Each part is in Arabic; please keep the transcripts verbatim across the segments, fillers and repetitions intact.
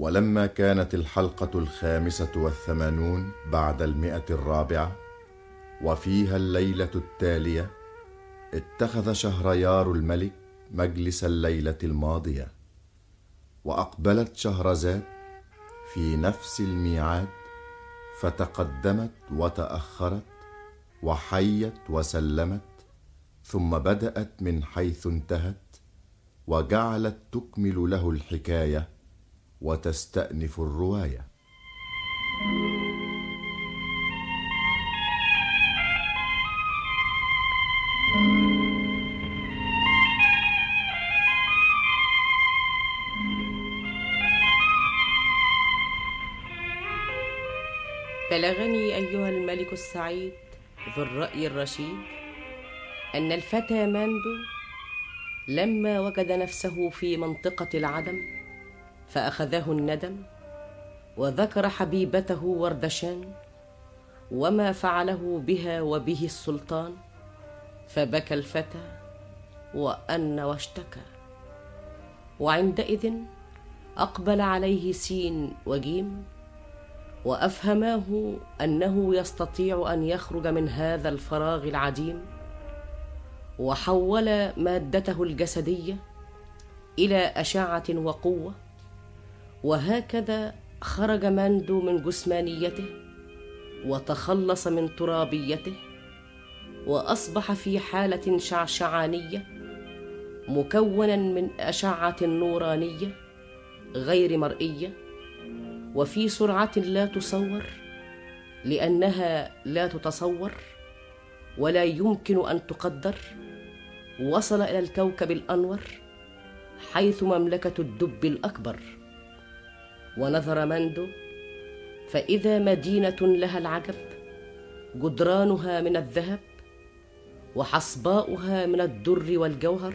ولما كانت الحلقة الخامسة والثمانون بعد المئة الرابعة وفيها الليلة التالية، اتخذ شهريار الملك مجلس الليلة الماضية، وأقبلت شهرزاد في نفس الميعاد، فتقدمت وتأخرت وحيت وسلمت، ثم بدأت من حيث انتهت، وجعلت تكمل له الحكاية وتستأنف الرواية. بلغني أيها الملك السعيد ذو الرأي الرشيد أن الفتى ماندو لما وجد نفسه في منطقة العدم فأخذه الندم، وذكر حبيبته وردشان وما فعله بها وبه السلطان، فبكى الفتى وأن واشتكى. وعندئذ أقبل عليه سين وجيم وأفهماه أنه يستطيع أن يخرج من هذا الفراغ العديم، وحول مادته الجسدية إلى أشعة وقوة، وهكذا خرج ماندو من جسمانيته وتخلص من ترابيته، وأصبح في حالة شعشعانية مكونا من أشعة نورانية غير مرئية، وفي سرعة لا تصور لأنها لا تتصور ولا يمكن أن تقدر. وصل إلى الكوكب الأنور حيث مملكة الدب الأكبر، ونظر ماندو فإذا مدينة لها العجب، جدرانها من الذهب وحصباؤها من الدر والجوهر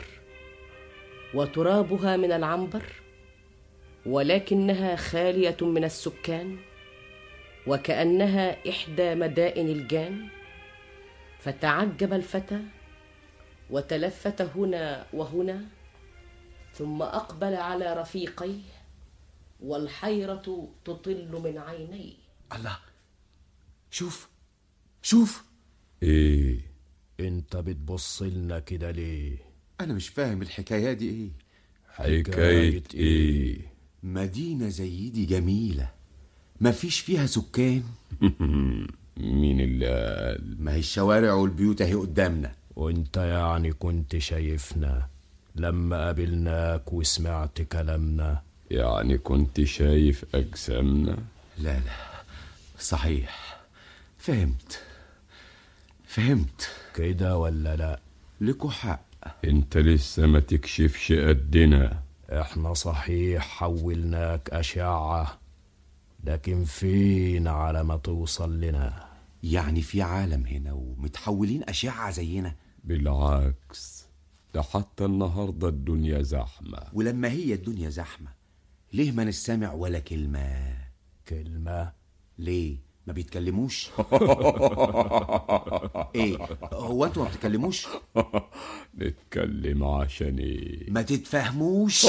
وترابها من العنبر، ولكنها خالية من السكان وكأنها إحدى مدائن الجان. فتعجب الفتى وتلفت هنا وهنا، ثم أقبل على رفيقيه والحيرة تطل من عينيه. الله، شوف شوف. ايه انت بتبص لنا كده ليه؟ انا مش فاهم الحكاية دي ايه. حكاية ايه؟ مدينة زي دي جميلة مفيش فيها سكان. مين اللي قال؟ ما هي الشوارع والبيوت اهي قدامنا. وانت يعني كنت شايفنا لما قابلناك وسمعت كلامنا؟ يعني كنت شايف أجسامنا؟ لا لا صحيح، فهمت فهمت كده ولا لا؟ لكوا حق. انت لسه ما تكشفش قدنا. احنا صحيح حولناك أشعة، لكن فين على ما توصل لنا؟ يعني في عالم هنا ومتحولين أشعة زينا؟ بالعكس، ده حتى النهاردة الدنيا زحمة. ولما هي الدنيا زحمة ليه ما نسمع ولا كلمة؟ كلمة؟ ليه ما بيتكلموش؟ ايه هو انتوا ما بتتكلموش؟ نتكلم عشان ايه؟ ما تتفهموش؟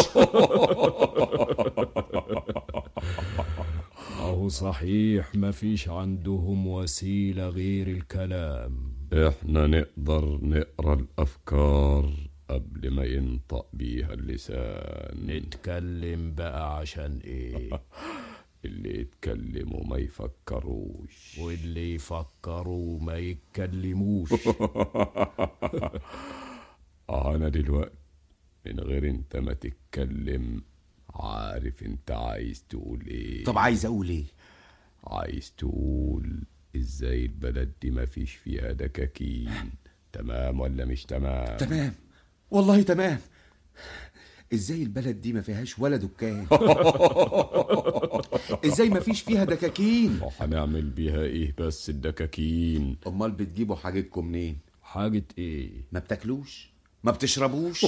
اهو صحيح ما فيش عندهم وسيلة غير الكلام. احنا نقدر نقرأ الافكار قبل ما ينطق بيها اللسان. نتكلم بقى عشان ايه؟ اللي يتكلموا ما يفكروش، واللي يفكروا ما يتكلموش. انا دلوقتي من غير انت ما تتكلم عارف انت عايز تقول ايه. طب عايز اقول ايه؟ عايز تقول ازاي البلد دي ما فيش فيها دكاكين. تمام ولا مش تمام؟ تمام والله تمام. ازاي البلد دي ما فيهاش ولا دكان؟ ازاي ما فيش فيها دكاكين؟ وهنعمل بيها ايه بس الدكاكين؟ امال بتجيبوا حاجتكم منين؟ حاجة ايه؟ ما بتاكلوش؟ ما بتشربوش؟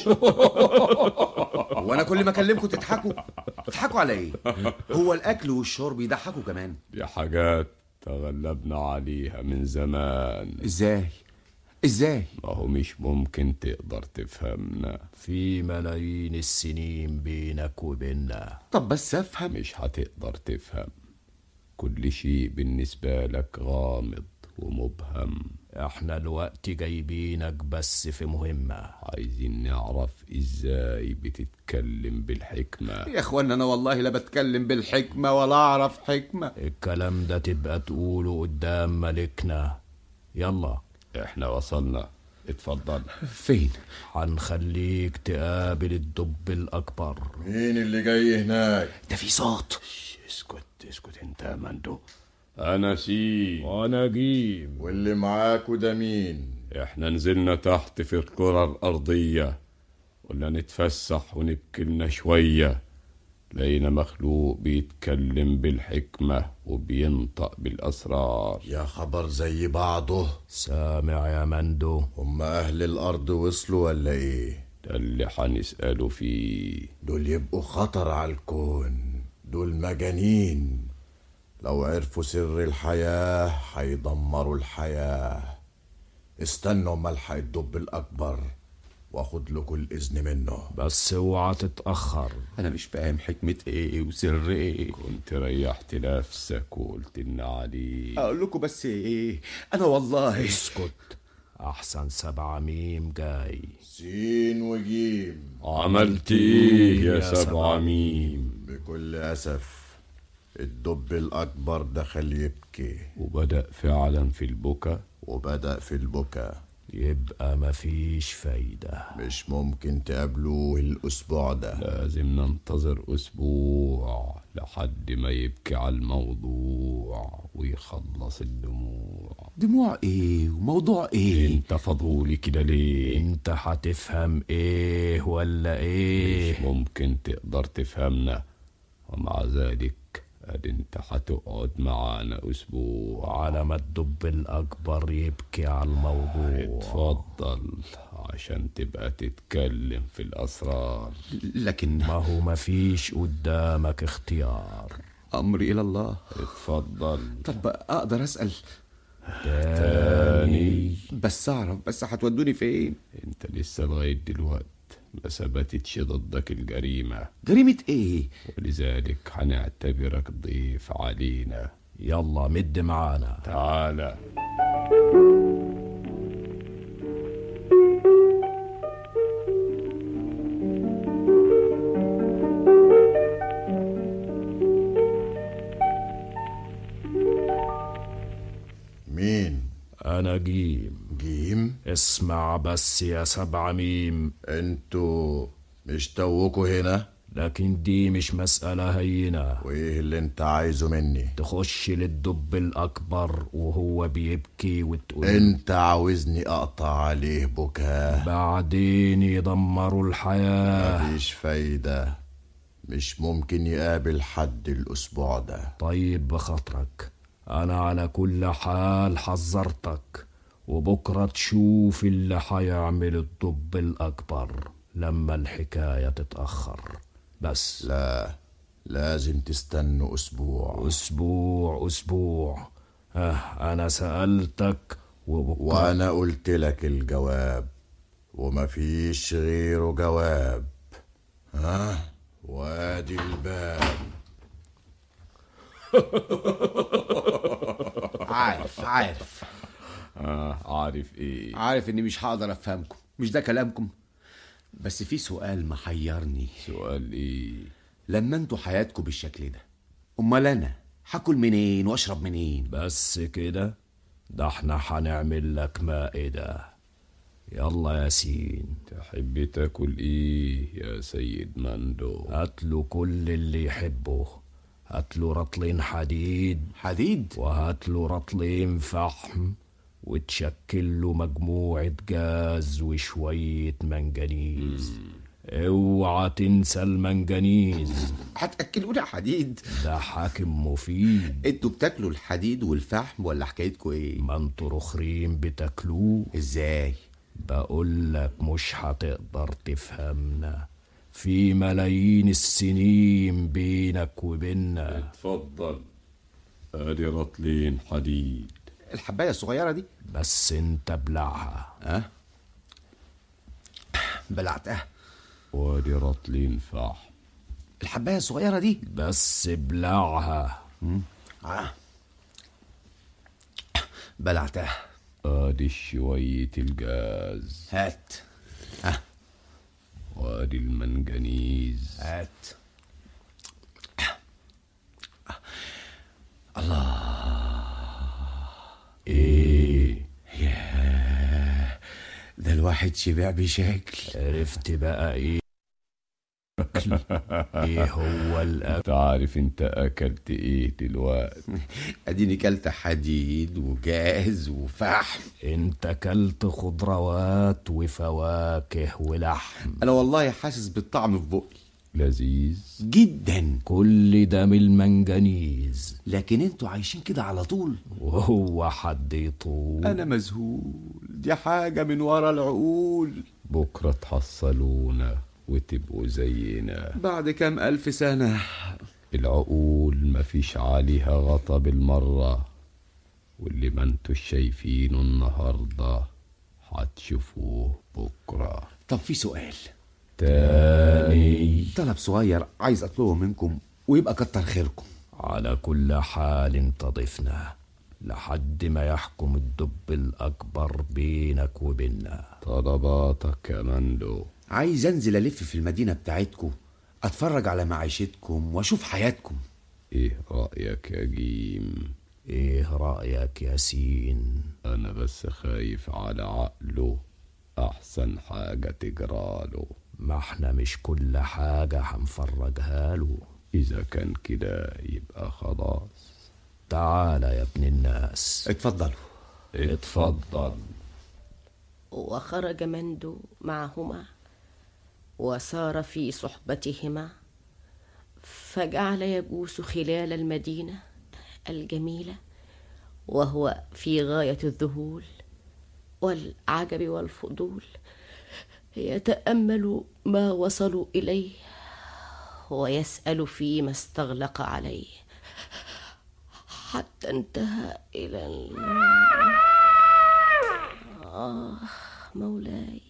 وانا كل ما اكلمكم تضحكوا. تضحكوا على ايه؟ هو الاكل والشرب يضحكوا كمان؟ دي حاجات تغلبنا عليها من زمان. ازاي؟ ازاي؟ ما هو مش ممكن تقدر تفهمنا. في ملايين السنين بينك وبيننا. طب بس افهم. مش هتقدر تفهم، كل شيء بالنسبة لك غامض ومبهم. احنا الوقت جايبينك بس في مهمة، عايزين نعرف ازاي بتتكلم بالحكمة. يا اخوانا انا والله لا بتكلم بالحكمة ولا اعرف حكمة. الكلام ده تبقى تقوله قدام ملكنا. يلا احنا وصلنا، اتفضل. فين؟ هنخليك تقابل الدب الأكبر. مين اللي جاي هناك؟ ده في صوت. اسكت اسكت انت يا مندو. انا سي وانا جيم. واللي معاكوا ده مين؟ احنا نزلنا تحت في الكرة الأرضية، ولا نتفسح ونبكي لنا شوية، لقينا مخلوق بيتكلم بالحكمة وبينطق بالأسرار. يا خبر زي بعضه. سامع يا مندو؟ هم أهل الأرض وصلوا ولا إيه؟ ده اللي هنسأله فيه. دول يبقوا خطر على الكون، دول مجانين. لو عرفوا سر الحياة هيدمروا الحياة. استنوا ملحق الدب الأكبر واخد لكم الإذن منه. بس اوعى تتأخر. انا مش فاهم حكمة ايه وسر ايه. كنت ريحت نفسك وقلت لنا عليه. اقول لكم بس ايه، انا والله. اسكت، احسن سبعة ميم جاي. سين وجيم. عملت ايه يا سبعة ميم؟ بكل أسف الدب الأكبر دخل يبكي، وبدأ فعلا في البكا. وبدأ في البكا. يبقى مفيش فايدة. مش ممكن تقابلوه الأسبوع ده. لازم ننتظر أسبوع لحد ما يبكي على الموضوع ويخلص الدموع. دموع ايه وموضوع ايه؟ انت فضولي كده ليه؟ انت هتفهم ايه ولا ايه؟ مش ممكن تقدر تفهمنا، ومع ذلك ادي انت هتقعد معانا اسبوع على ما الدب الاكبر يبكي على الموضوع. اتفضل عشان تبقى تتكلم في الاسرار. لكن ما هو مفيش قدامك اختيار. امري الى الله. اتفضل. طب اقدر اسال تاني؟ بس اعرف بس هتودوني فين؟ انت لسه لغايه دلوقتي ما ثبتتش ضدك الجريمه. جريمة ايه؟ ولذلك هنعتبرك ضيف علينا. يلا مد معانا. تعالى. مين؟ انا جيم. جيم؟ اسمع بس يا سبعة ميم، انتوا مش توكوا هنا؟ لكن دي مش مسألة هينة. وايه اللي انت عايزه مني؟ تخش للدب الأكبر وهو بيبكي وتقول انت عاوزني اقطع عليه بكاه؟ بعدين يدمروا الحياة. مفيش فايدة، مش ممكن يقابل حد الاسبوع ده. طيب بخاطرك، أنا على كل حال حذرتك، وبكرة تشوف اللي حيعمل الدب الأكبر لما الحكاية تتأخر. بس لا، لازم تستنوا اسبوع. أسبوع أسبوع. اه أنا سألتك وبكرة وانا قلت لك الجواب، ومفيش غيره جواب. ها، وادي الباب. عارف عارف آه عارف ايه؟ عارف اني مش هقدر افهمكم، مش ده كلامكم. بس في سؤال محيرني. سؤال ايه؟ لما انتوا حياتكم بالشكل ده، امال انا هاكل منين واشرب منين؟ بس كده؟ ده احنا هنعمل لك مائدة. يلا يا سين. تحب تاكل ايه يا سيد مندو؟ هاتله كل اللي يحبه. هاتله رطلين حديد حديد؟ وهاتله رطلين فحم، وتشكل له مجموعة جاز وشوية منجنيز. اوعى تنسى المنجنيز، هتاكلونا حديد؟ ده حاكم مفيد. انتوا بتاكلوا الحديد والفحم ولا حكايتكم ايه؟ ما انتوا رخرين بتاكلوه. ازاي؟ بقولك مش هتقدر تفهمنا، في ملايين السنين بينك وبيننا. اتفضل، ادي رطلين حديد. الحبايه الصغيره دي. بس انت بلعها. اه بلعتها. وادي رطلين فحم. الحبايه الصغيره دي. بس بلعها. اه بلعتها. ادي شوية الجاز. هات. ها وادي المنجنيز. هات. الله. ايه ياه، ده الواحد شبع بشكل. عرفت بقى ايه ايه هو الاكل؟ انت عارف انت اكلت ايه دلوقتي؟ اديني كلت حديد وجاز وفحم. انت كلت خضروات وفواكه ولحم. انا والله حاسس بالطعم في بقي. لذيذ جدا. كل ده من المنجنيز. لكن انتوا عايشين كده على طول. وهو حد يطول؟ انا مذهول، دي حاجة من ورا العقول. بكرة تحصلونا وتبقوا زينا. بعد كام ألف سنة. العقول مفيش عليها غطا بالمرة، واللي ما انتوش شايفينه النهاردة هتشوفوه بكرة. طب في سؤال تاني. طلب صغير عايز اطلبه منكم ويبقى كتر خيركم. على كل حال انت ضيفنا لحد ما يحكم الدب الأكبر بينك وبيننا. طلباتك كمان له. عايز انزل الف في المدينة بتاعتكم، اتفرج على معيشتكم واشوف حياتكم. ايه رأيك يا جيم؟ ايه رأيك يا سين؟ انا بس خايف على عقله، احسن حاجة تجراله. ما احنا مش كل حاجة هنفرجها له. اذا كان كده يبقى خلاص. تعال يا ابن الناس. اتفضلوا. اتفضل. وخرج مندو معهما وسار في صحبتهما، فجعل يجوس خلال المدينة الجميلة وهو في غاية الذهول والعجب والفضول، يتأمل ما وصلوا إليه ويسأل فيما استغلق عليه، حتى انتهى إلى ال... آه مولاي.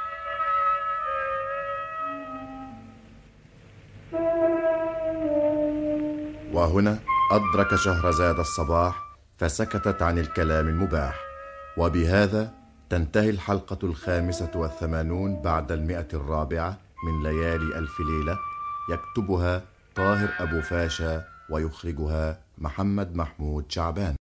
وهنا أدرك شهرزاد الصباح فسكتت عن الكلام المباح. وبهذا تنتهي الحلقة الخامسة والثمانون بعد المئة الرابعة من ليالي ألف ليلة، يكتبها طاهر أبو فاشا ويخرجها محمد محمود شعبان.